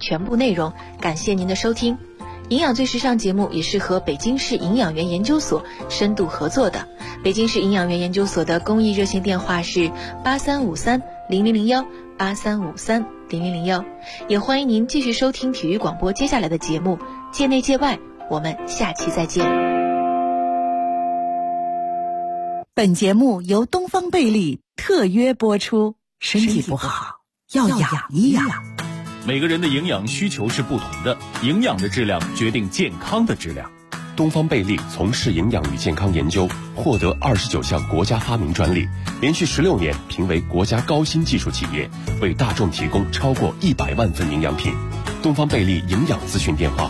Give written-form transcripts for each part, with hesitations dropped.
全部内容。感谢您的收听。营养最时尚节目也是和北京市营养员研究所深度合作的。北京市营养员研究所的公益热线电话是83530001，83530001。也欢迎您继续收听体育广播接下来的节目，界内界外，我们下期再见。 本节目由东方贝利特约播出。身体不好要养一养。 每个人的营养需求是不同的，营养的质量决定健康的质量。 东方贝利从事营养与健康研究，获得29项国家发明专利，连续16年评为国家高新技术企业，为大众提供超过100万份营养品。东方贝利营养咨询电话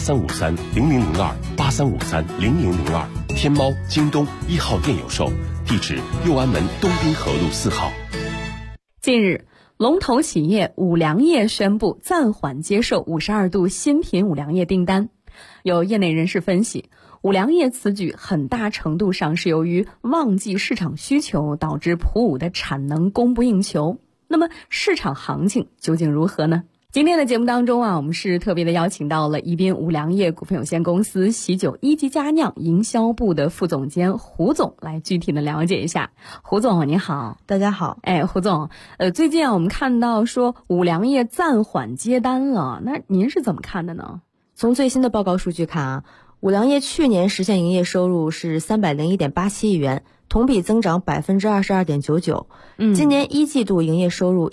83530002，83530002，天猫、京东1号店有售，地址右安门东滨河路4号。 近日，龙头企业五粮液宣布暂缓接受52度新品五粮液订单。有业内人士分析，五粮液此举很大程度上是由于旺季市场需求导致普五的产能供不应求。那么市场行情究竟如何呢？今天的节目当中我们是特别的邀请到了宜宾五粮液股份有限公司喜酒一级佳酿营销部的副总监胡总来具体的了解一下。胡总您好。 大家好。 胡总，最近我们看到说五粮液暂缓接单了，那您是怎么看的呢？ 从最新的报告数据看五粮液去年实现营业收入是301.87亿元，同比增长22.99%。今年一季度营业收入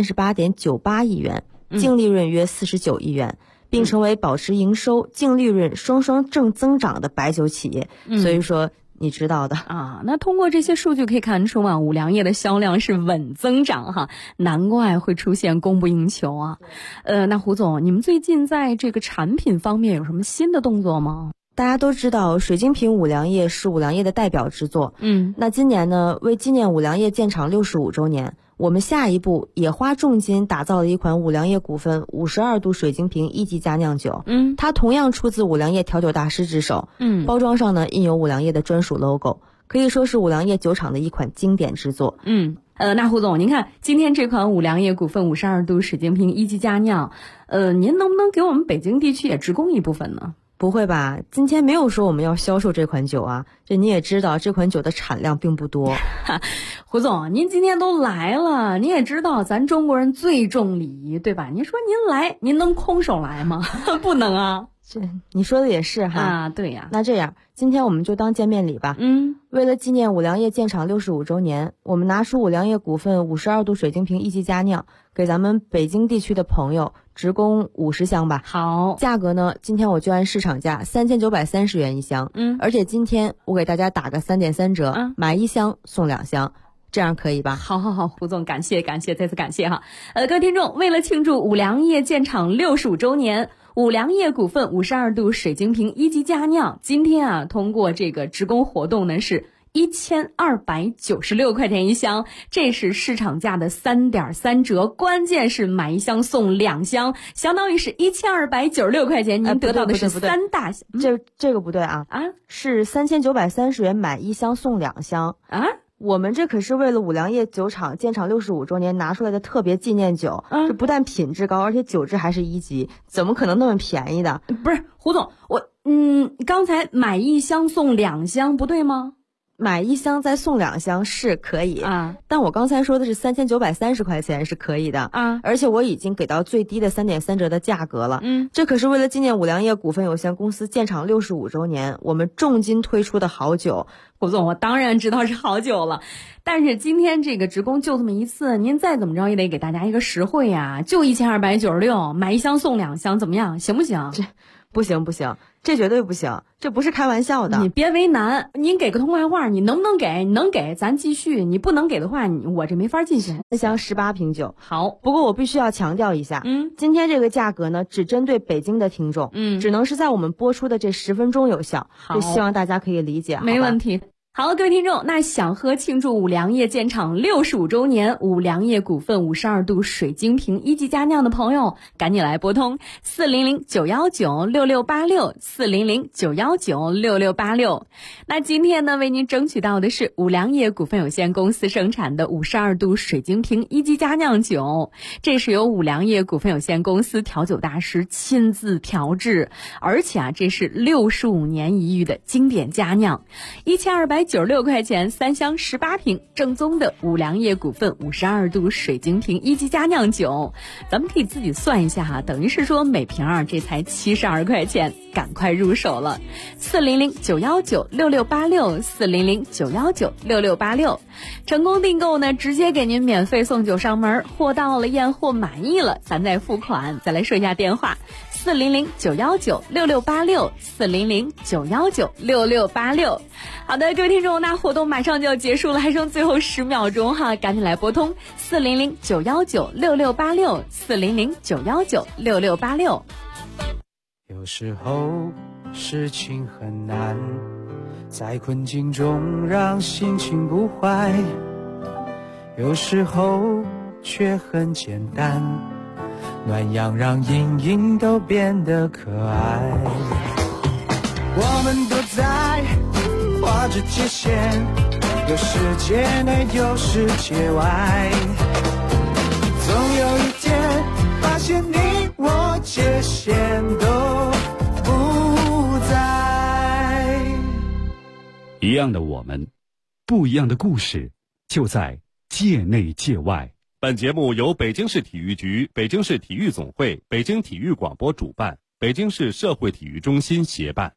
138.98亿元，净利润约49亿元，并成为保持营收、净利润双双正增长的白酒企业。所以说你知道的那通过这些数据可以看出五粮液的销量是稳增长哈，难怪会出现供不应求啊。那胡总，你们最近在这个产品方面有什么新的动作吗？ 大家都知道水晶瓶五粮液是五粮液的代表之作。那今年呢，为纪念五粮液建厂65周年，我们下一步也花重金打造了一款五粮液股份52度水晶瓶一级佳酿酒。它同样出自五粮液调酒大师之手。包装上呢印有五粮液的专属 logo， 可以说是五粮液酒厂的一款经典之作。 那胡总，您看今天这款五粮液股份52度水晶瓶一级佳酿，您能不能给我们北京地区也直供一部分呢？ 不会吧，今天没有说我们要销售这款酒啊，这你也知道这款酒的产量并不多。 胡总，您今天都来了，你也知道咱中国人最重礼仪，对吧？您说您来，您能空手来吗？不能啊。 你说的也是哈。 对呀。 那这样今天我们就当见面礼吧。为了纪念五粮液建厂65周年，我们拿出五粮液股份52度水晶瓶一级佳酿，给咱们北京地区的朋友直供50箱吧。 好， 价格呢，今天我就按市场价3930元一箱。而且今天我给大家打个3.3折，买一箱送2箱。这样可以吧？ 好，胡总，感谢，再次感谢哈。各位听众，为了庆祝五粮液建厂65周年，五粮液股份52度水晶瓶一级佳酿今天通过这个直供活动呢是1296块钱一箱，这是市场价的3.3折，关键是买一箱送2箱，相当于是1296块钱，您得到的是3大箱。 这个不对啊，是3930元买一箱送2箱啊。我们这可是为了五粮液酒厂建厂65周年拿出来的特别纪念酒，这不但品质高，而且酒质还是1级，怎么可能那么便宜的？ 不是，胡总，刚才买一箱送2箱不对吗？ 买一箱再送2箱是可以但我刚才说的是3930块钱是可以的而且我已经给到最低的3.3折的价格了。这可是为了纪念五粮液股份有限公司建厂65周年，我们重金推出的好酒。 胡总，我当然知道是好酒了，但是今天这个直供就这么一次，您再怎么着也得给大家一个实惠呀，就1296，买一箱送2箱，怎么样？行不行？ 不行，这绝对不行，这不是开玩笑的。 你别为难，您给个通话话，你能不能给？你能给咱继续，你不能给的话，我这没法进行。 一箱18瓶酒。 好， 不过我必须要强调一下，今天这个价格呢，只针对北京的听众，只能是在我们播出的这10分钟有效，就希望大家可以理解。 没问题。 好，各位听众，那想喝庆祝五粮液建厂65周年五粮液股份52度水晶瓶一级佳酿的朋友，赶紧来拨通400-919-6686，400-919-6686。那今天呢，为您争取到的是五粮液股份有限公司生产的52度水晶瓶一级佳酿酒，这是由五粮液股份有限公司调酒大师亲自调制，而且这是65年一遇的经典佳酿，1296块钱3箱18瓶，正宗的五粮液股份52度水晶瓶一级佳酿酒，咱们可以自己算一下等于是说每瓶这才72块钱，赶快入手了。400-919-6686，400-919-6686，成功订购呢，直接给您免费送酒上门，货到了验货满意了，咱再付款。再来说一下电话，400-919-6686，400-919-6686。好的，各位听众，那活动马上就要结束了，还剩最后10秒钟赶紧来拨通400-919-6686，400-919-6686。 有时候事情很难，在困境中让心情不坏，有时候却很简单，暖阳让阴影都变得可爱。我们都在画着界限，有世界内有世界外，总有一天发现你我界限都不在。 一样的我们，不一样的故事，就在界内界外。 本节目由北京市体育局、北京市体育总会、北京体育广播主办，北京市社会体育中心协办。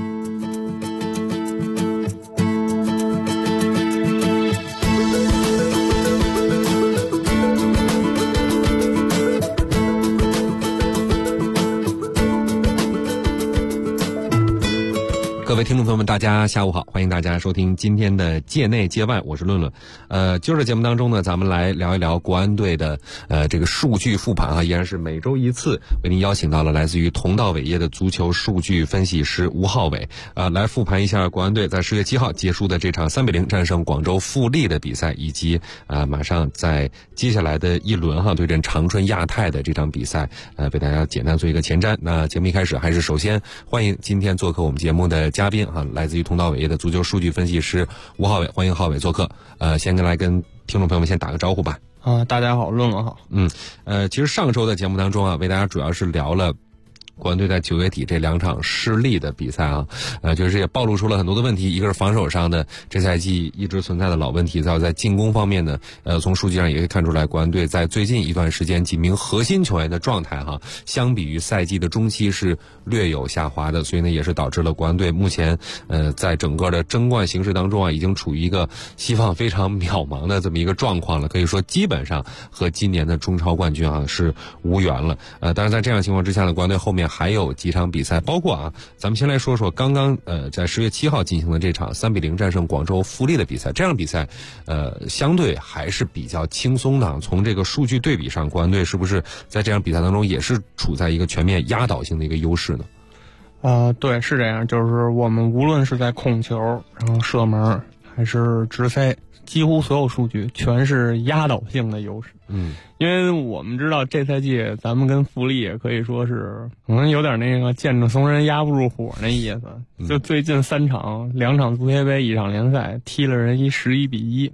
各位听众朋友们，大家下午好，欢迎大家收听今天的界内界外，我是论论。今儿的节目当中呢，咱们来聊一聊国安队的这个数据复盘依然是每周一次，为您邀请到了来自于同道伟业的足球数据分析师吴浩伟来复盘一下国安队在10月7号结束的这场3-0战胜广州富力的比赛，以及马上在接下来的一轮对阵长春亚泰的这场比赛，为大家简单做一个前瞻。那节目一开始还是首先欢迎今天做客我们节目的嘉宾来自于同道伟业的足球数据分析师吴浩伟，欢迎浩伟做客。先跟听众朋友们先打个招呼吧。 大家好，论论好。 其实上周的节目当中为大家主要是聊了国安队在9月底这2场失利的比赛就是也暴露出了很多的问题，一个是防守上的这赛季一直存在的老问题，再有在进攻方面呢，从数据上也可以看出来，国安队在最近一段时间几名核心球员的状态相比于赛季的中期是略有下滑的，所以呢也是导致了国安队目前在整个的争冠形势当中已经处于一个希望非常渺茫的这么一个状况了，可以说基本上和今年的中超冠军是无缘了。当然在这样情况之下呢，国安队后面还有几场比赛，包括咱们先来说说刚刚在10月7号进行的这场3-0战胜广州富力的比赛。这样比赛相对还是比较轻松的，从这个数据对比上，国安队是不是在这场比赛当中也是处在一个全面压倒性的一个优势呢？ 对，是这样，就是我们无论是在控球，然后射门还是直塞，几乎所有数据全是压倒性的优势。因为我们知道这赛季咱们跟富力也可以说是可能有点那个见着怂人压不住火那意思，就最近3场，2场足协杯，1场联赛，踢了人11-1。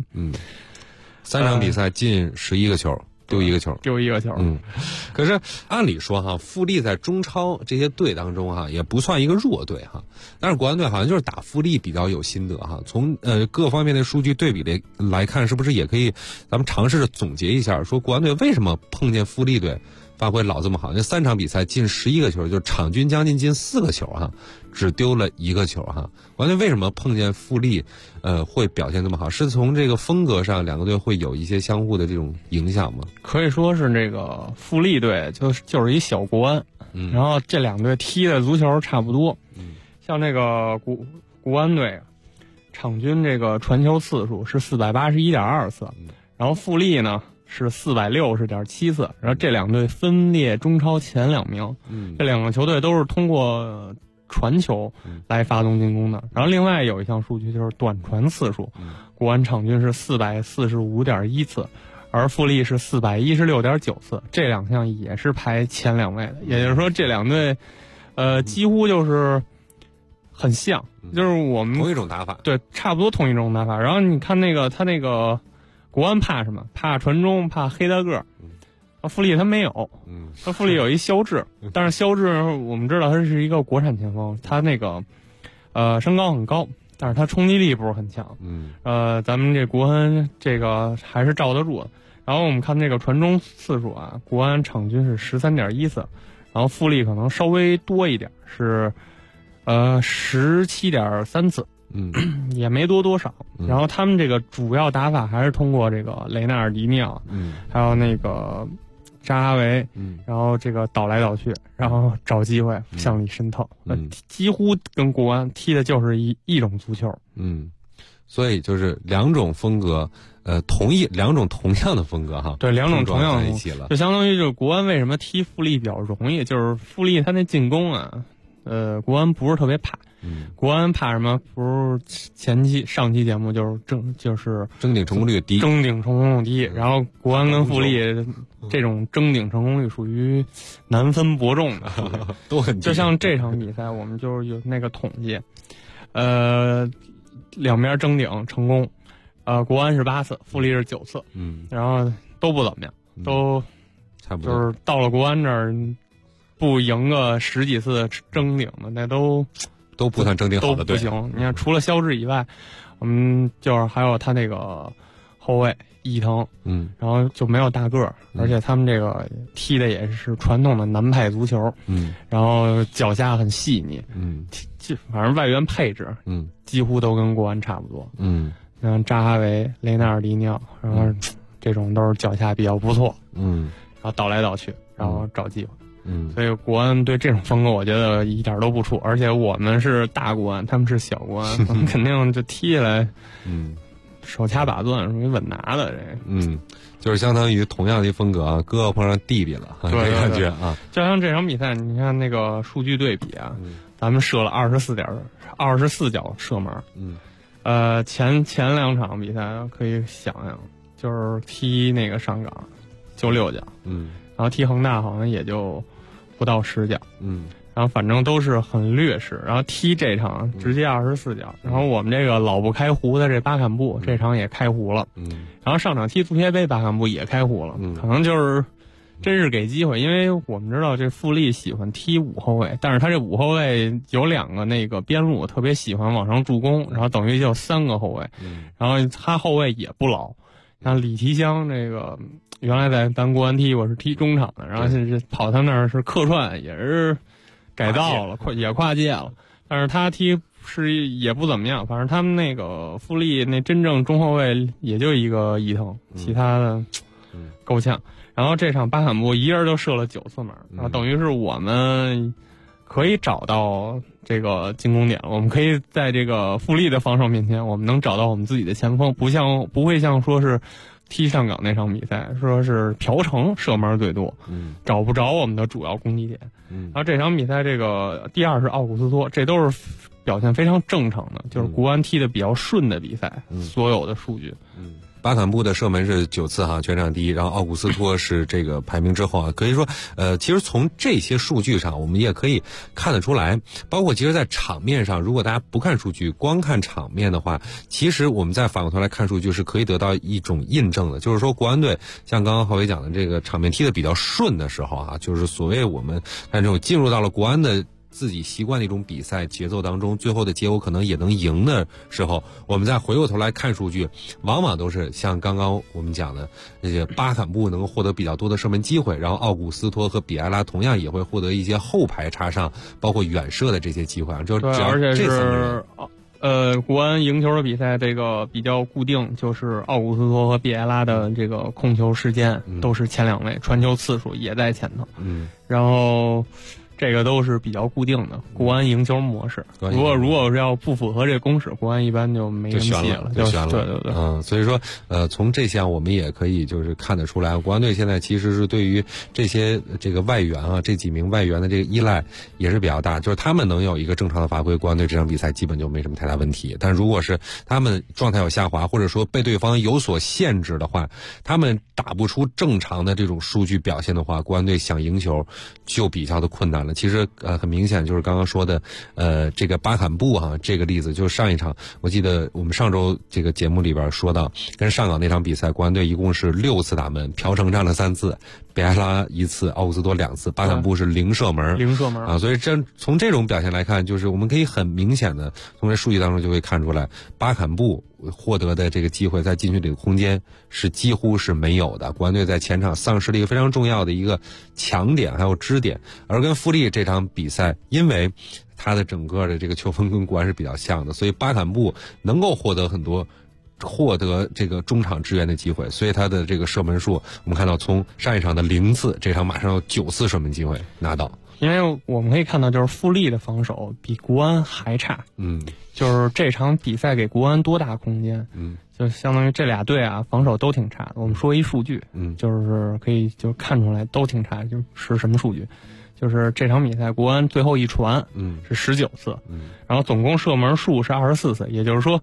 3场比赛进11个球。丢一个球。可是按理说富力在中超这些队当中也不算一个弱队但是国安队好像就是打富力比较有心得从各方面的数据对比来看，是不是也可以咱们尝试着总结一下，说国安队为什么碰见富力队发挥老这么好？那3场比赛进11个球，就场均将近进4个球只丢了1个球国安队为什么碰见富力会表现这么好？是从这个风格上两个队会有一些相互的这种影响吗？ 可以说是这个富力队就是一小国安，然后这2队踢的足球差不多。像这个国安队场均这个传球次数是481.2次，然后富力呢是460.7次，然后这2队分列中超前2名。这2个球队都是通过传球来发动进攻的。然后另外有一项数据就是短传次数，国安场均是445.1次，而富力是416.9次，这2项也是排前2位的。也就是说，这2队，几乎就是很像，就是我们同一种打法， 对，差不多同一种打法。然后你看他那个国安怕什么？怕传中，怕黑大个。富力他没有，他富力有一肖智，但是肖智我们知道他是一个国产前锋，他那个身高很高，但是他冲击力不是很强。咱们这国安这个还是罩得住的。然后我们看那个传中次数啊，国安场均是13.1次，然后富力可能稍微多一点，是17.3次，也没多少。然后他们这个主要打法还是通过这个雷纳尔迪尼奥，还有那个扎哈维，然后这个倒来倒去，然后找机会向里渗透，几乎跟国安踢的就是一种足球。 所以就是2种风格，2种同样的风格哈。 对，2种同样的在一起了， 就相当于就是国安为什么踢富力比较容易，就是富力他那进攻啊，国安不是特别怕。国安怕什么？不是上期节目就是争顶成功率低， 然后国安跟富力这种争顶成功率属于难分伯仲的， 都很就像这场比赛我们就是有那个统计，两边争顶成功，国安是8次，富力是9次，然后都不怎么样，都差不多， 就是到了国安这儿不赢个10几次争顶的，那都不算争顶好的队， 不行。你看，除了肖智以外，我们就是还有他那个后卫伊藤，然后就没有大个儿，而且他们这个踢的也是传统的南派足球，然后脚下很细腻，反正外援配置，几乎都跟国安差不多，像扎哈维、雷纳尔迪尼奥，然后这种都是脚下比较不错，然后倒来倒去，然后找机会。所以国安对这种风格我觉得一点都不怵，而且我们是大国安，他们是小国安，我们肯定就踢下来，手掐把攥，属于稳拿的这。 就是相当于同样的一风格啊，哥哥碰上弟弟了，这感觉啊。 就像这场比赛，你看那个数据对比啊，咱们射了24脚射门，前2场比赛可以想想，就是踢那个上港就6脚，然后踢恒大好像也就不到10脚，然后反正都是很劣势，然后踢这场直接24脚，然后我们这个老不开胡的这巴坎布这场也开胡了，然后上场踢足协杯巴坎布也开胡了，可能就是真是给机会，因为我们知道这富力喜欢踢5后卫，但是他这5后卫有2个那个边路特别喜欢往上助攻，然后等于就3个后卫，然后他后卫也不老，像李提香这个原来在咱国安踢，我是踢中场的，然后是跑他那儿是客串，也是改造了，也跨界了，但是他踢是也不怎么样，反正他们那个富力那真正中后卫也就一个伊藤，其他的够呛。然后这场巴坎布一人就射了9次门，然后等于是我们可以找到这个进攻点了，我们可以在这个富力的防守面前，我们能找到我们自己的前锋，不会像说是踢上港那场比赛，说是朴成射门最多，找不着我们的主要攻击点。然后这场比赛这个第2是奥古斯托，这都是表现非常正常的，就是国安踢的比较顺的比赛，所有的数据。 巴坎布的射门是9次哈，全场第1，然后奥古斯托是这个排名之后啊，可以说，其实从这些数据上，我们也可以看得出来，包括其实在场面上，如果大家不看数据，光看场面的话，其实我们再反过头来看数据是可以得到一种印证的，就是说国安队像刚刚浩伟讲的这个场面踢得比较顺的时候啊，就是所谓我们看这种进入到了国安的自己习惯的一种比赛节奏当中，最后的结果可能也能赢的时候，我们再回过头来看数据，往往都是像刚刚我们讲的这些巴坎布能够获得比较多的射门机会，然后奥古斯托和比埃拉同样也会获得一些后排插上包括远射的这些机会啊，就只要这3个人。 国安赢球的比赛这个比较固定，就是奥古斯托和比埃拉的这个控球时间都是前2位，传球次数也在前头。然后这个都是比较固定的国安赢球模式。如果是要不符合这公式，国安一般就没人戏了， 就悬了。 对。 所以说从这项我们也可以就是看得出来，国安队现在其实是对于这些这个外援啊，这几名外援的这个依赖也是比较大，就是他们能有一个正常的发挥，国安队这场比赛基本就没什么太大问题。但如果是他们状态有下滑，或者说被对方有所限制的话，他们打不出正常的这种数据表现的话，国安队想赢球就比较的困难了。其实很明显就是刚刚说的这个巴坎布这个例子，就是上一场我记得我们上周这个节目里边说到，跟上港那场比赛，国安队一共是6次打门，朴成占了3次，贝埃拉1次，奥古斯多2次，巴坎布是0射门啊。所以从这种表现来看，就是我们可以很明显的从这数据当中就会看出来，巴坎布获得的这个机会在禁区里的空间是几乎是没有的。国安队在前场丧失了一个非常重要的一个强点还有支点，而跟富力这场比赛，因为他的整个的这个球风跟国安是比较像的，所以巴坎布能够获得这个中场支援的机会，所以他的这个射门数我们看到从上一场的0次，这场马上有9次射门机会拿到。 因为我们可以看到，就是富力的防守比国安还差。就是这场比赛给国安多大空间？就相当于这俩队啊，防守都挺差的。我们说一数据，就是可以就看出来都挺差，就是什么数据？就是这场比赛国安最后一传，是19次，然后总共射门数是24次，也就是说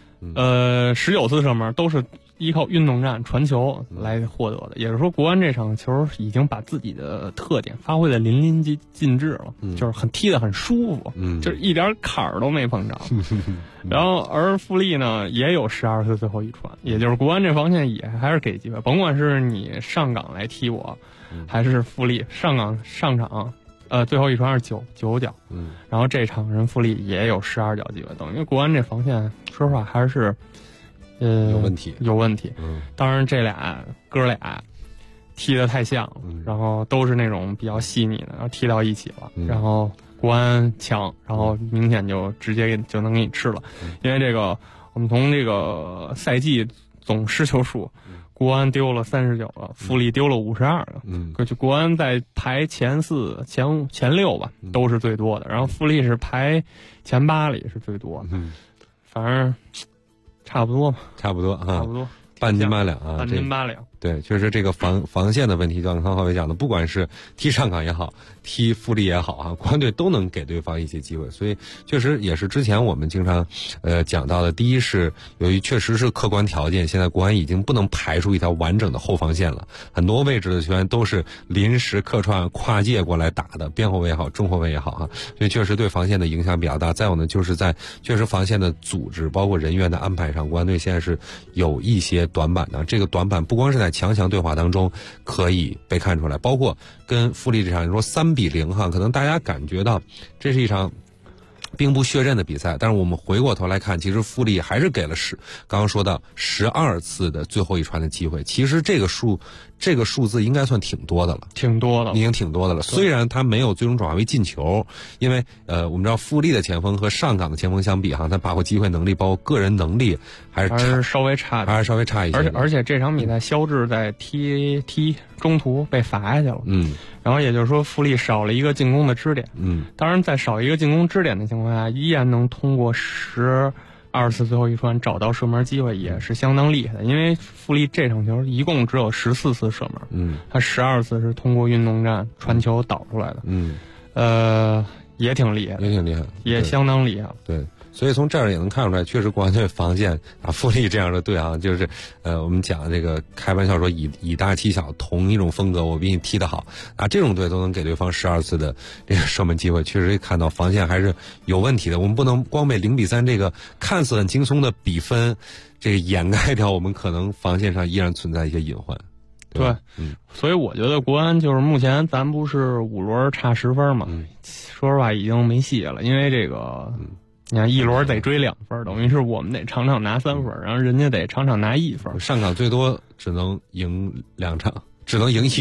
，19次射门都是依靠运动战传球来获得的，也就是说国安这场球已经把自己的特点发挥的淋漓尽致了，就是踢得很舒服，就是一点坎儿都没碰着。然后而富力呢也有12次最后一传，也就是国安这防线也还是给机会，甭管是你上港来踢我，还是富力上场最后一传是9脚，然后这场人富力也有12脚机会，等于国安这防线说实话还是有问题。 当然这哥俩踢得太像了，然后都是那种比较细腻的，然后踢到一起了，然后国安强，然后明显就直接就能给你吃了。因为这个我们从这个赛季总失球数，国安丢了39个，富力丢了52个。就国安在排前4、前6吧，都是最多的，然后富力是排前8里是最多的。反正差不多，半斤八两啊，半斤八两。 对，确实这个防线的问题，就像刚浩伟讲的，不管是踢上港也好，踢富力也好啊，国安队都能给对方一些机会，所以确实也是之前我们经常讲到的。第一是由于确实是客观条件，现在国安已经不能排出一条完整的后防线了，很多位置的球员都是临时客串跨界过来打的，边后卫也好，中后卫也好啊，所以确实对防线的影响比较大。再有呢，就是在确实防线的组织包括人员的安排上，国安队现在是有一些短板的。这个短板不光是在强对话当中可以被看出来，包括跟富力这场，你说3-0可能大家感觉到这是一场兵不血刃的比赛，但是我们回过头来看，其实富力还是给了刚刚说到12次的最后一传的机会，其实这个数字应该算挺多的了，已经挺多的了。虽然他没有最终转化为进球，因为我们知道富力的前锋和上港的前锋相比他把握机会能力包括个人能力还是稍微差一些。 而且这场比赛肖智在踢中途被罚下去了，然后也就是说富力少了一个进攻的支点，当然在少一个进攻支点的情况下，依然能通过12次最后一传找到射门机会，也是相当厉害的。因为富力这场球一共只有14次射门，他12次是通过运动战传球导出来的，也挺厉害，也相当厉害。 对。所以从这儿也能看出来，确实国安队防线富力这样的队啊，就是我们讲这个开玩笑说以大欺小，同一种风格我比你踢得好啊，这种队都能给对方12次的这个射门机会，确实看到防线还是有问题的。我们不能光被0-3这个看似很轻松的比分这个掩盖掉我们可能防线上依然存在一些隐患。 对，所以我觉得国安就是目前咱不是5轮差10分嘛，说实话已经没戏了，因为这个。你看一轮得追2分，等于是我们得场场拿3分，然后人家得场场拿1分。 上港最多只能赢2场，只能赢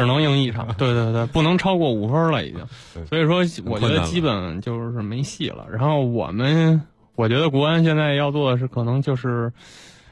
1场， 对，不能超过5分了已经。所以说，我觉得基本就是没戏了。然后我觉得国安现在要做的是，可能就是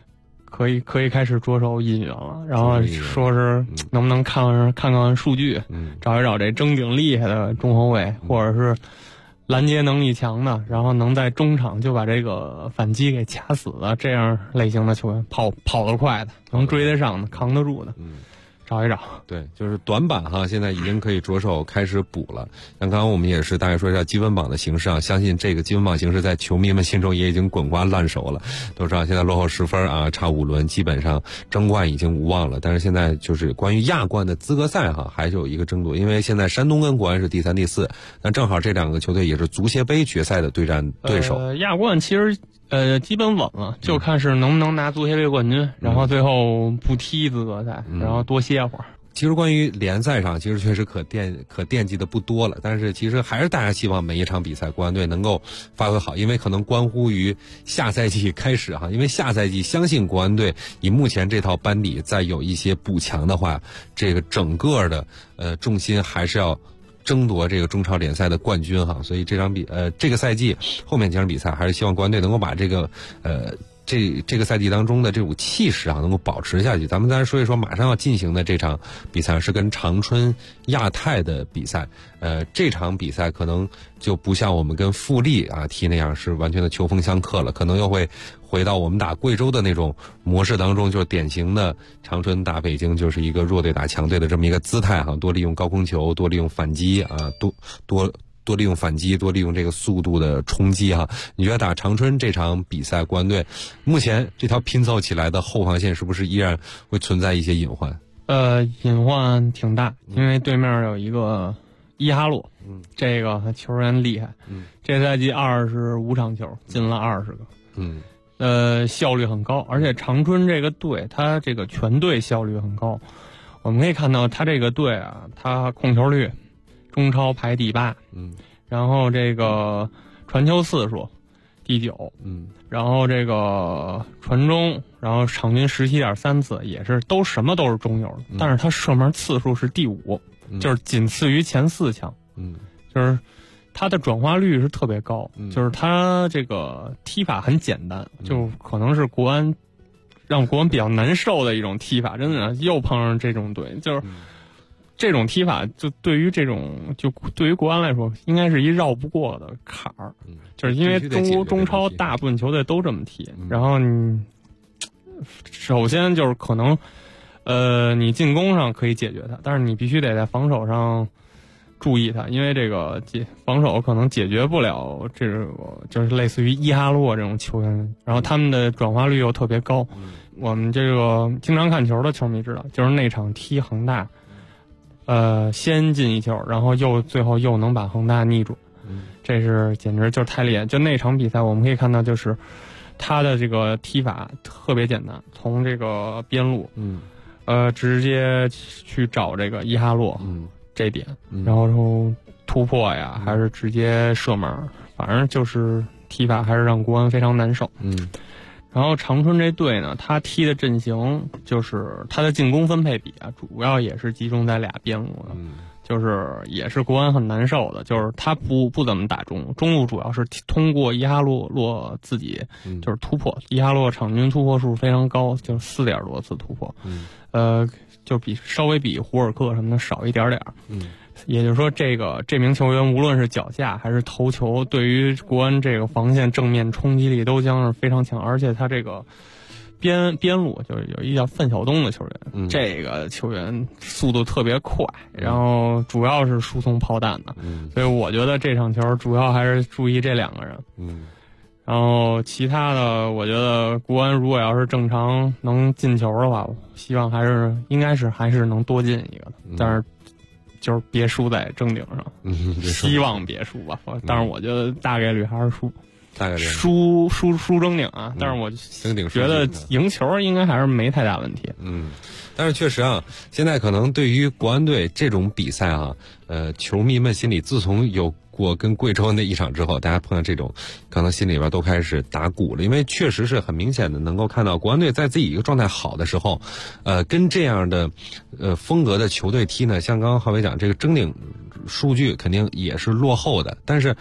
可以开始着手引援了。然后说是能不能看看数据，找一找这争顶厉害的中后卫，或者是拦截能力强的，然后能在中场就把这个反击给掐死的这样类型的球员，跑得快的，能追得上的，扛得住的。找一找。 对，就是短板哈，现在已经可以着手开始补了。像刚刚我们也是大概说一下积分榜的形势啊，相信这个积分榜形势在球迷们心中也已经滚瓜烂熟了。都知道现在落后10分啊，差5轮，基本上争冠已经无望了。但是现在就是关于亚冠的资格赛哈，还是有一个争夺，因为现在山东跟国安是第3、第4，那正好这2个球队也是足协杯决赛的对战对手。 亚冠其实基本稳了，就看是能不能拿足协杯冠军，然后最后不踢资格赛，然后多歇会儿。 其实关于联赛上，其实确实可惦记的不多了，但是其实还是大家希望每一场比赛国安队能够发挥好，因为可能关乎于下赛季开始哈，因为下赛季相信国安队以目前这套班底再有一些补强的话，这个整个的重心还是要争夺这个中超联赛的冠军哈，所以这个赛季后面几场比赛还是希望国安队能够把这个这个赛季当中的这股气势啊能够保持下去。咱们再说一说马上要进行的这场比赛是跟长春亚泰的比赛，这场比赛可能就不像我们跟富力啊踢那样是完全的球风相克了，可能又会回到我们打贵州的那种模式当中，就是典型的长春打北京就是一个弱队打强队的这么一个姿态哈，多利用高空球，多利用反击啊，多利用反击，多利用这个速度的冲击哈。你觉得打长春这场比赛，国安队目前这条拼凑起来的后防线是不是依然会存在一些隐患？ 隐患挺大，因为对面有一个伊哈洛，这个球员厉害，这赛季25场球进了20个，效率很高，而且长春这个队，他这个全队效率很高。我们可以看到他这个队啊，他控球率中超排第8，然后这个传球次数第9，然后这个传中，然后场均17.3次，也是什么都是中游的，但是他射门次数是第5，就是仅次于前4强，就是他的转化率是特别高，就是他这个踢法很简单，就可能是让国安比较难受的一种踢法，真的又碰上这种队，就是。这种踢法就对于国安来说，应该是一绕不过的坎儿，就是因为中超大部分球队都这么踢。然后你首先就是可能，你进攻上可以解决它，但是你必须得在防守上注意它，因为这个防守可能解决不了这个，就是类似于伊哈洛这种球员，然后他们的转化率又特别高。我们这个经常看球的球迷知道，就是那场踢恒大。先进一球，然后最后又能把恒大逆转，这是简直就是太厉害。就那场比赛我们可以看到，就是他的这个踢法特别简单，从这个边路，直接去找这个伊哈洛，这点，然后突破呀，还是直接射门，反正就是踢法还是让国安非常难受。然后长春这队呢，他踢的阵型就是他的进攻分配比啊，主要也是集中在俩边路的，就是也是国安很难受的，就是他不怎么打中路，主要是通过伊哈洛自己就是突破，伊哈洛场均突破数非常高，就是4点多次突破，就稍微比胡尔克什么的少一点点。也就是说，这名球员无论是脚下还是头球，对于国安这个防线正面冲击力都将是非常强。而且他这个边路就是有一叫范晓东的球员，这个球员速度特别快，然后主要是输送炮弹的，所以我觉得这场球主要还是注意这2个人。然后其他的，我觉得国安如果要是正常能进球的话，希望应该是还是能多进一个的，但是。就是别输在正顶上，希望别输吧。但是我觉得大概率还是输，输正顶啊。但是我觉得赢球应该还是没太大问题。 但是确实啊，现在可能对于国安队这种比赛啊，球迷们心里自从有过跟贵州那一场之后，大家碰到这种，可能心里边都开始打鼓了，因为确实是很明显的能够看到国安队在自己一个状态好的时候，跟这样的风格的球队踢呢，像刚刚浩伟讲这个争顶数据肯定也是落后的，但是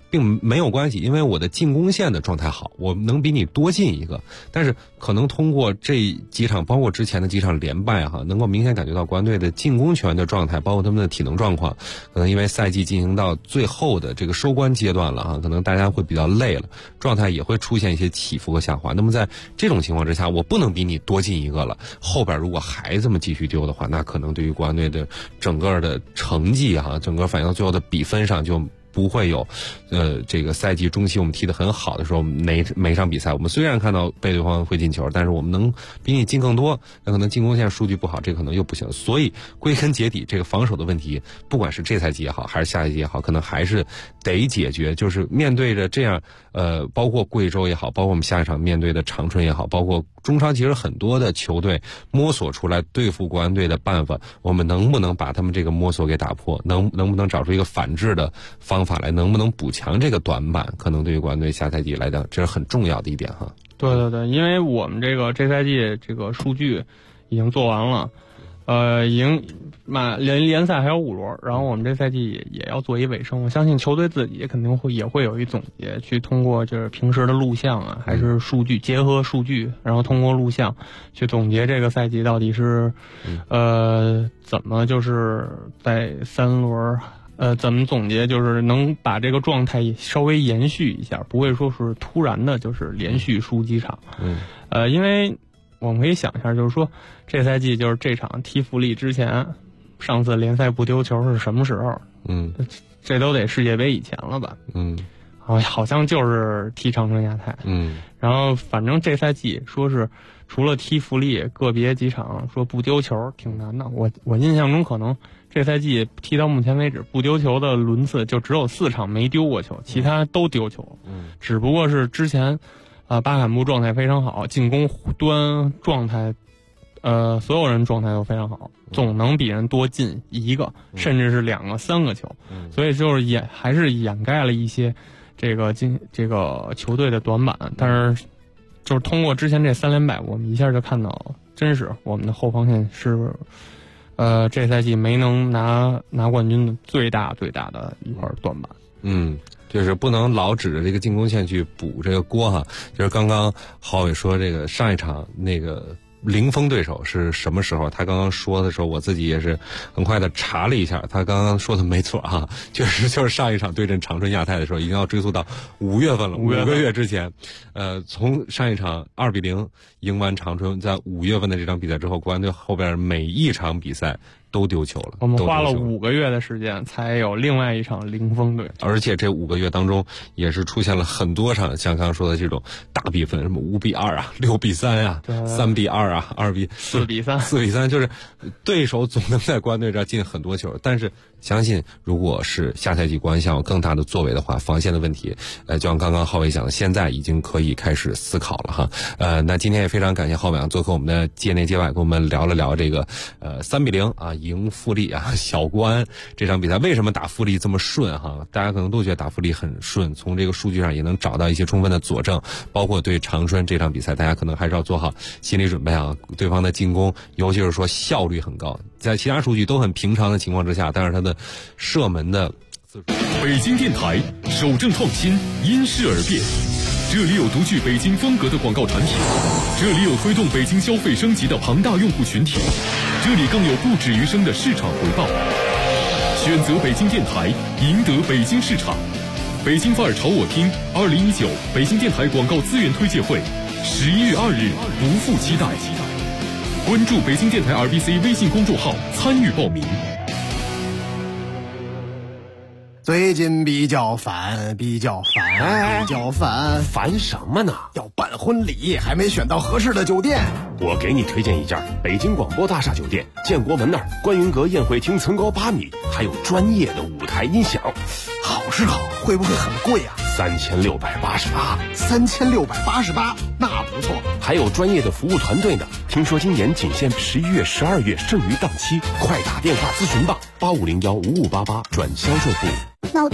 并没有关系，因为我的进攻线的状态好，我能比你多进一个。但是可能通过这几场，包括之前的几场连败能够明显感觉到国安队的进攻球员的状态，包括他们的体能状况，可能因为赛季进行到最后的这个收官阶段了可能大家会比较累了，状态也会出现一些起伏和下滑。那么在这种情况之下，我不能比你多进一个了，后边如果还这么继续丢的话，那可能对于国安队的整个的成绩整个反映到最后的比分上就不会有，这个赛季中期我们踢得很好的时候，每场比赛我们虽然看到被对方会进球，但是我们能比你进更多，那可能进攻线数据不好，这可能又不行。所以归根结底，这个防守的问题，不管是这赛季也好，还是下赛季也好，可能还是得解决。就是面对着这样，包括贵州也好，包括我们下一场面对的长春也好，包括中超其实很多的球队摸索出来对付国安队的办法，我们能不能把他们这个摸索给打破？能不能找出一个反制的方法来？能不能补强这个短板？可能对于国安队下赛季来讲，这是很重要的一点哈。 对，因为我们这赛季这个数据已经做完了，已经联赛还有5轮，然后我们这赛季也要做一尾声。我相信球队自己肯定也会有一总结，去通过就是平时的录像还是数据，结合数据，然后通过录像去总结这个赛季到底是怎么就是在3轮。怎么总结？就是能把这个状态稍微延续一下，不会说是突然的，就是连续输几场。因为我们可以想一下，就是说这赛季就是这场踢富力之前，上次联赛不丢球是什么时候？这都得世界杯以前了吧？好像就是踢长春亚泰。然后反正这赛季说是除了踢富力个别几场说不丢球挺难的。我印象中可能这赛季踢到目前为止不丢球的轮次就只有4场没丢过球，其他都丢球。只不过是之前巴坎布状态非常好，进攻端状态所有人状态都非常好，总能比人多进1个甚至是2个3个球。所以就是还是掩盖了一些这个球队的短板。但是就是通过之前这3连败，我们一下就看到真是我们的后防线是这赛季没能拿冠军的最大的一块短板。 就是不能老指着这个进攻线去补这个锅哈。就是刚刚郝伟说这个上一场那个零封对手是什么时候？他刚刚说的时候，我自己也是很快的查了一下，他刚刚说的没错就是上一场对阵长春亚泰的时候，已经要追溯到5月份了，5个月之前。从上一场2-0赢完长春，在5月份的这场比赛之后，国安队后边每一场比赛都丢球了。 我们花了5个月的时间才有另外一场零封对， 而且这5个月当中也是出现了很多场像刚刚说的这种大比分，什么5-26-3 3-2 4-3，就是对手总能在国安队这儿进很多球。但是相信如果是下赛季国安想有更大的作为的话，防线的问题就像刚刚郝伟讲的，现在已经可以开始思考了哈。那今天也非常感谢郝伟做客我们的界内界外，跟我们聊了聊这个3-0赢富力小国安这场比赛。为什么打富力这么顺大家可能都觉得打富力很顺，从这个数据上也能找到一些充分的佐证。包括对长春这场比赛，大家可能还是要做好心理准备对方的进攻尤其是说效率很高，在其他数据都很平常的情况之下，但是他的射门的北京电台守正创新，因势而变。这里有独具北京风格的广告产品，这里有推动北京消费升级的庞大用户群体，这里更有不止于生的市场回报。选择北京电台，赢得北京市场。北京范儿朝我听2019北京电台广告资源推介会11月2日不负期待。关注北京电台 RBC 微信公众号参与报名。 最近比较烦， 烦什么呢？ 要办婚礼，还没选到合适的酒店。 我给你推荐一家北京广播大厦酒店，建国门那儿观云阁宴会厅层高8米，还有专业的舞台音响。 好是好，会不会很贵啊？3688，那不错。 还有专业的服务团队呢。听说今年仅限11月、12月剩余档期，快打电话咨询吧，85015588转销售部。